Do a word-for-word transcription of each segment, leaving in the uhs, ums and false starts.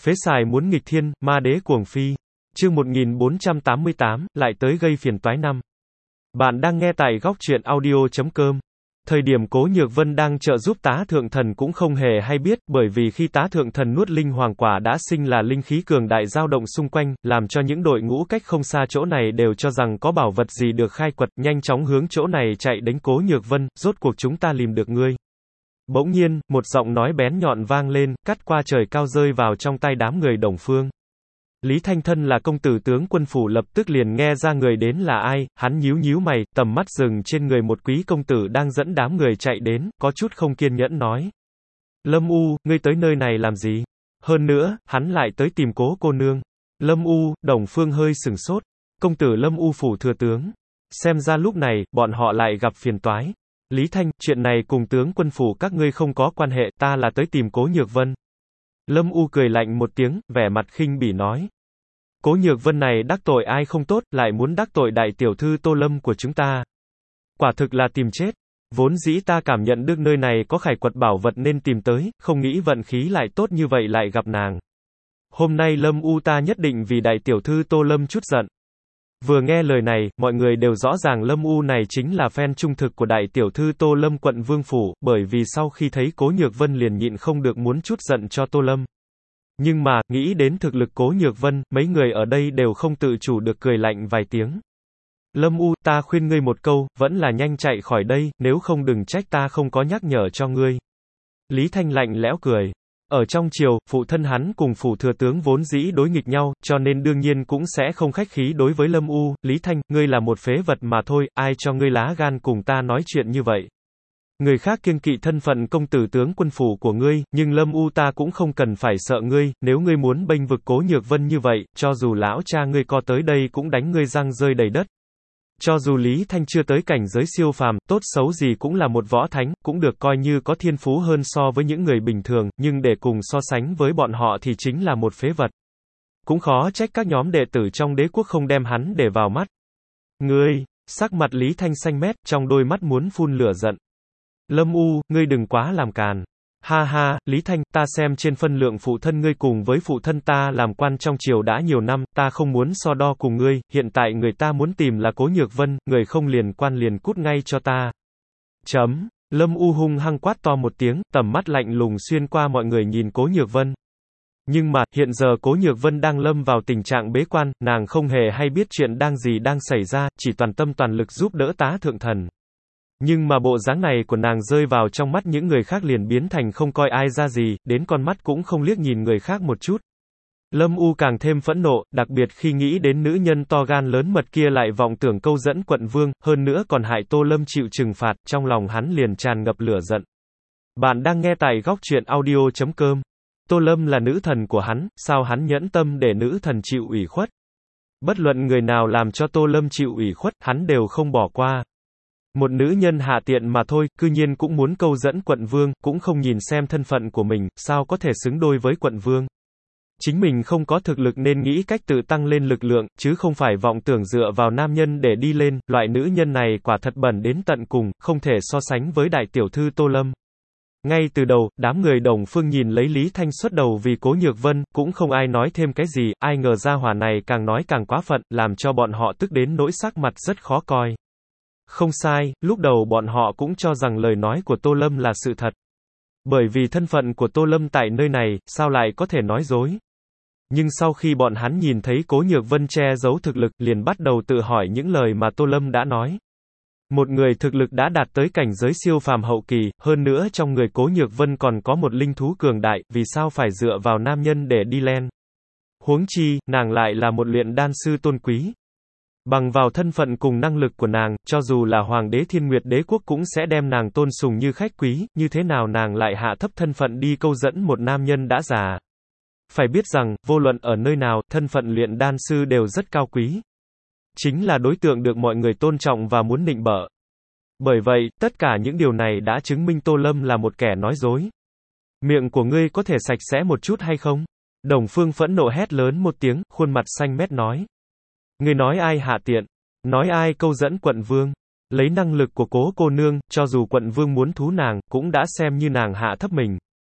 Phế xài muốn nghịch thiên, ma đế cuồng phi. Chương một nghìn bốn trăm tám mươi tám, lại tới gây phiền toái năm. Bạn đang nghe tại góc truyện audio chấm com. Thời điểm Cố Nhược Vân đang trợ giúp Tá Thượng Thần cũng không hề hay biết, bởi vì khi Tá Thượng Thần nuốt linh hoàng quả đã sinh là linh khí cường đại dao động xung quanh, làm cho những đội ngũ cách không xa chỗ này đều cho rằng có bảo vật gì được khai quật, nhanh chóng hướng chỗ này chạy đến. Cố Nhược Vân, rốt cuộc chúng ta tìm được ngươi. Bỗng nhiên, một giọng nói bén nhọn vang lên, cắt qua trời cao rơi vào trong tai đám người Đồng Phương. Lý Thanh thân là công tử tướng quân phủ lập tức liền nghe ra người đến là ai, hắn nhíu nhíu mày, tầm mắt dừng trên người một quý công tử đang dẫn đám người chạy đến, có chút không kiên nhẫn nói. Lâm U, ngươi tới nơi này làm gì? Hơn nữa, hắn lại tới tìm Cố cô nương. Lâm U, Đồng Phương hơi sừng sốt. Công tử Lâm U phủ thừa tướng. Xem ra lúc này, bọn họ lại gặp phiền toái. Lý Thanh, chuyện này cùng tướng quân phủ các ngươi không có quan hệ, ta là tới tìm Cố Nhược Vân. Lâm U cười lạnh một tiếng, vẻ mặt khinh bỉ nói. Cố Nhược Vân này đắc tội ai không tốt, lại muốn đắc tội đại tiểu thư Tô Lâm của chúng ta. Quả thực là tìm chết. Vốn dĩ ta cảm nhận được nơi này có khải quật bảo vật nên tìm tới, không nghĩ vận khí lại tốt như vậy lại gặp nàng. Hôm nay Lâm U ta nhất định vì đại tiểu thư Tô Lâm chút giận. Vừa nghe lời này, mọi người đều rõ ràng Lâm U này chính là fan trung thực của đại tiểu thư Tô Lâm quận Vương Phủ, bởi vì sau khi thấy Cố Nhược Vân liền nhịn không được muốn chút giận cho Tô Lâm. Nhưng mà, nghĩ đến thực lực Cố Nhược Vân, mấy người ở đây đều không tự chủ được cười lạnh vài tiếng. Lâm U, ta khuyên ngươi một câu, vẫn là nhanh chạy khỏi đây, nếu không đừng trách ta không có nhắc nhở cho ngươi. Lý Thanh lạnh lẽo cười. Ở trong triều, phụ thân hắn cùng phủ thừa tướng vốn dĩ đối nghịch nhau, cho nên đương nhiên cũng sẽ không khách khí đối với Lâm U. Lý Thanh, ngươi là một phế vật mà thôi, ai cho ngươi lá gan cùng ta nói chuyện như vậy. Người khác kiêng kỵ thân phận công tử tướng quân phủ của ngươi, nhưng Lâm U ta cũng không cần phải sợ ngươi, nếu ngươi muốn bênh vực Cố Nhược Vân như vậy, cho dù lão cha ngươi co tới đây cũng đánh ngươi răng rơi đầy đất. Cho dù Lý Thanh chưa tới cảnh giới siêu phàm, tốt xấu gì cũng là một võ thánh, cũng được coi như có thiên phú hơn so với những người bình thường, nhưng để cùng so sánh với bọn họ thì chính là một phế vật. Cũng khó trách các nhóm đệ tử trong đế quốc không đem hắn để vào mắt. Ngươi, sắc mặt Lý Thanh xanh mét, trong đôi mắt muốn phun lửa giận. Lâm U, ngươi đừng quá làm càn. Ha ha, Lý Thanh, ta xem trên phân lượng phụ thân ngươi cùng với phụ thân ta làm quan trong triều đã nhiều năm, ta không muốn so đo cùng ngươi, hiện tại người ta muốn tìm là Cố Nhược Vân, người không liền quan liền cút ngay cho ta. Chấm, Lâm U hung hăng quát to một tiếng, tầm mắt lạnh lùng xuyên qua mọi người nhìn Cố Nhược Vân. Nhưng mà, hiện giờ Cố Nhược Vân đang lâm vào tình trạng bế quan, nàng không hề hay biết chuyện đang gì đang xảy ra, chỉ toàn tâm toàn lực giúp đỡ Tá Thượng Thần. Nhưng mà bộ dáng này của nàng rơi vào trong mắt những người khác liền biến thành không coi ai ra gì, đến con mắt cũng không liếc nhìn người khác một chút. Lâm U càng thêm phẫn nộ, đặc biệt khi nghĩ đến nữ nhân to gan lớn mật kia lại vọng tưởng câu dẫn quận vương, hơn nữa còn hại Tô Lâm chịu trừng phạt, trong lòng hắn liền tràn ngập lửa giận. Bạn đang nghe tại góc truyện audio chấm com. Tô Lâm là nữ thần của hắn, sao hắn nhẫn tâm để nữ thần chịu ủy khuất? Bất luận người nào làm cho Tô Lâm chịu ủy khuất, hắn đều không bỏ qua. Một nữ nhân hạ tiện mà thôi, cư nhiên cũng muốn câu dẫn quận vương, cũng không nhìn xem thân phận của mình, sao có thể xứng đôi với quận vương. Chính mình không có thực lực nên nghĩ cách tự tăng lên lực lượng, chứ không phải vọng tưởng dựa vào nam nhân để đi lên, loại nữ nhân này quả thật bẩn đến tận cùng, không thể so sánh với đại tiểu thư Tô Lâm. Ngay từ đầu, đám người Đồng Phương nhìn lấy Lý Thanh xuất đầu vì Cố Nhược Vân, cũng không ai nói thêm cái gì, ai ngờ ra hỏa này càng nói càng quá phận, làm cho bọn họ tức đến nỗi sắc mặt rất khó coi. Không sai, lúc đầu bọn họ cũng cho rằng lời nói của Tô Lâm là sự thật. Bởi vì thân phận của Tô Lâm tại nơi này, sao lại có thể nói dối. Nhưng sau khi bọn hắn nhìn thấy Cố Nhược Vân che giấu thực lực, liền bắt đầu tự hỏi những lời mà Tô Lâm đã nói. Một người thực lực đã đạt tới cảnh giới siêu phàm hậu kỳ, hơn nữa trong người Cố Nhược Vân còn có một linh thú cường đại, vì sao phải dựa vào nam nhân để đi lên. Huống chi, nàng lại là một luyện đan sư tôn quý. Bằng vào thân phận cùng năng lực của nàng, cho dù là Hoàng đế Thiên Nguyệt Đế Quốc cũng sẽ đem nàng tôn sùng như khách quý, như thế nào nàng lại hạ thấp thân phận đi câu dẫn một nam nhân đã già. Phải biết rằng, vô luận ở nơi nào, thân phận luyện đan sư đều rất cao quý. Chính là đối tượng được mọi người tôn trọng và muốn nịnh bợ. Bởi vậy, tất cả những điều này đã chứng minh Tô Lâm là một kẻ nói dối. Miệng của ngươi có thể sạch sẽ một chút hay không? Đồng Phương phẫn nộ hét lớn một tiếng, khuôn mặt xanh mét nói. Ngươi nói ai hạ tiện? Nói ai câu dẫn quận vương? Lấy năng lực của Cố cô nương, cho dù quận vương muốn thú nàng, cũng đã xem như nàng hạ thấp mình.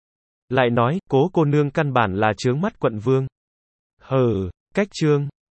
Lại nói, cố cô nương căn bản là chướng mắt quận vương. Hừ, cách trương.